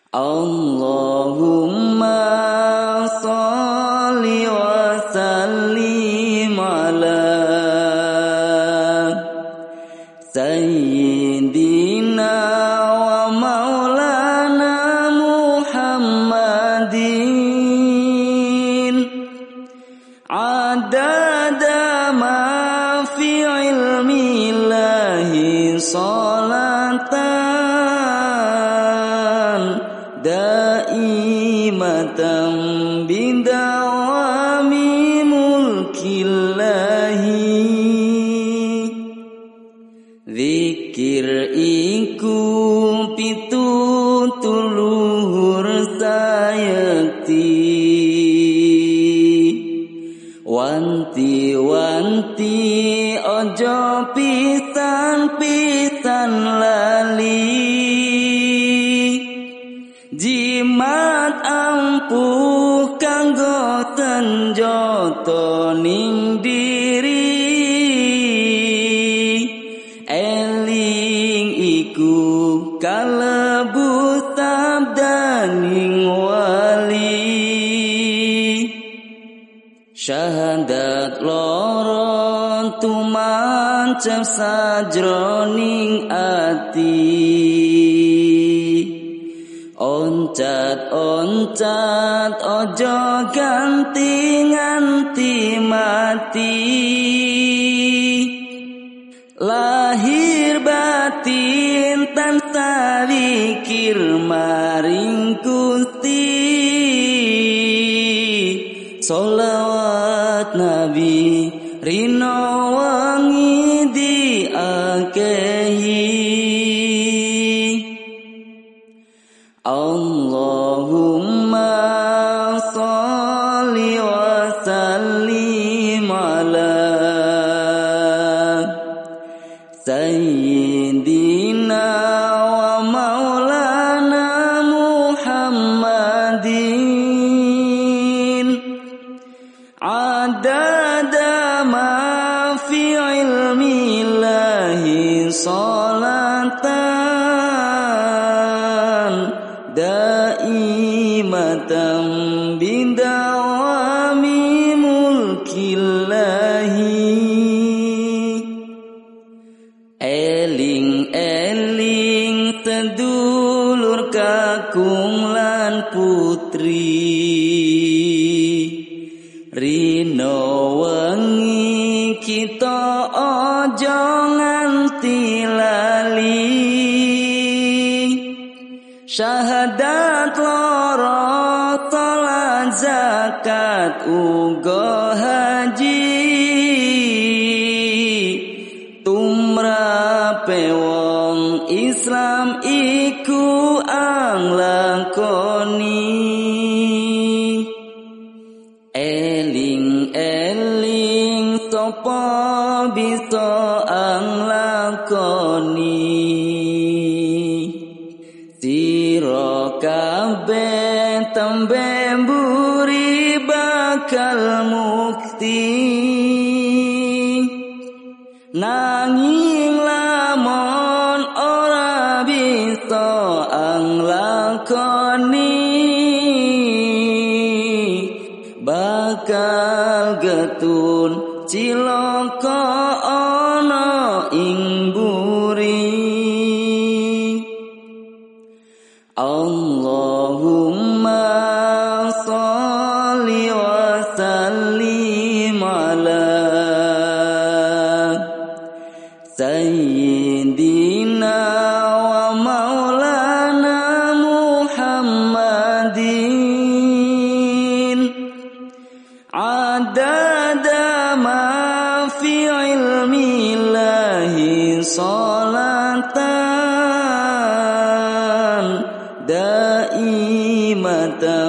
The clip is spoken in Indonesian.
Allahumma sholli wa sallim ala Sayyidina wa maulana Muhammadin adada ma fi ilmi Allahi salatan daimatan bidawami mulkillahi. Zikir iku pitutuluhur sayekti wanti-wanti ojo pisan-pisan lali jimat ampuh kanggo senjata ning diri eling iku kalebu sabdaning wali syahadat loro tumancep sajroning ati oncat-oncat ojo ganti-ganti mati lahir batin tansah zikir maring Gusti sholawat nabi rino wangi diakehi. Allahumma sholli wa sallim ala Sayyidina wa maulana Muhammadin adada ma fi ilmi Allahi salatan daimatan bidawami mulkillahi. Eling-eling sedulur kakung lan putri rino wengi kita ojo nganti lali syahadat loro salat zakat uga haji tumrape wong Islam iku anglakoni eling-eling sapa bisa anglakoni sira kabeh tembe mburi bakal mukti nanging lamun ora bisa anglakoni bakal getun cilaka ana ing buri. Allahumma sholli wa sallim ala Sayyidina wa maulana Muhammadin adada ma fi ilmi Allahi salatan daimatan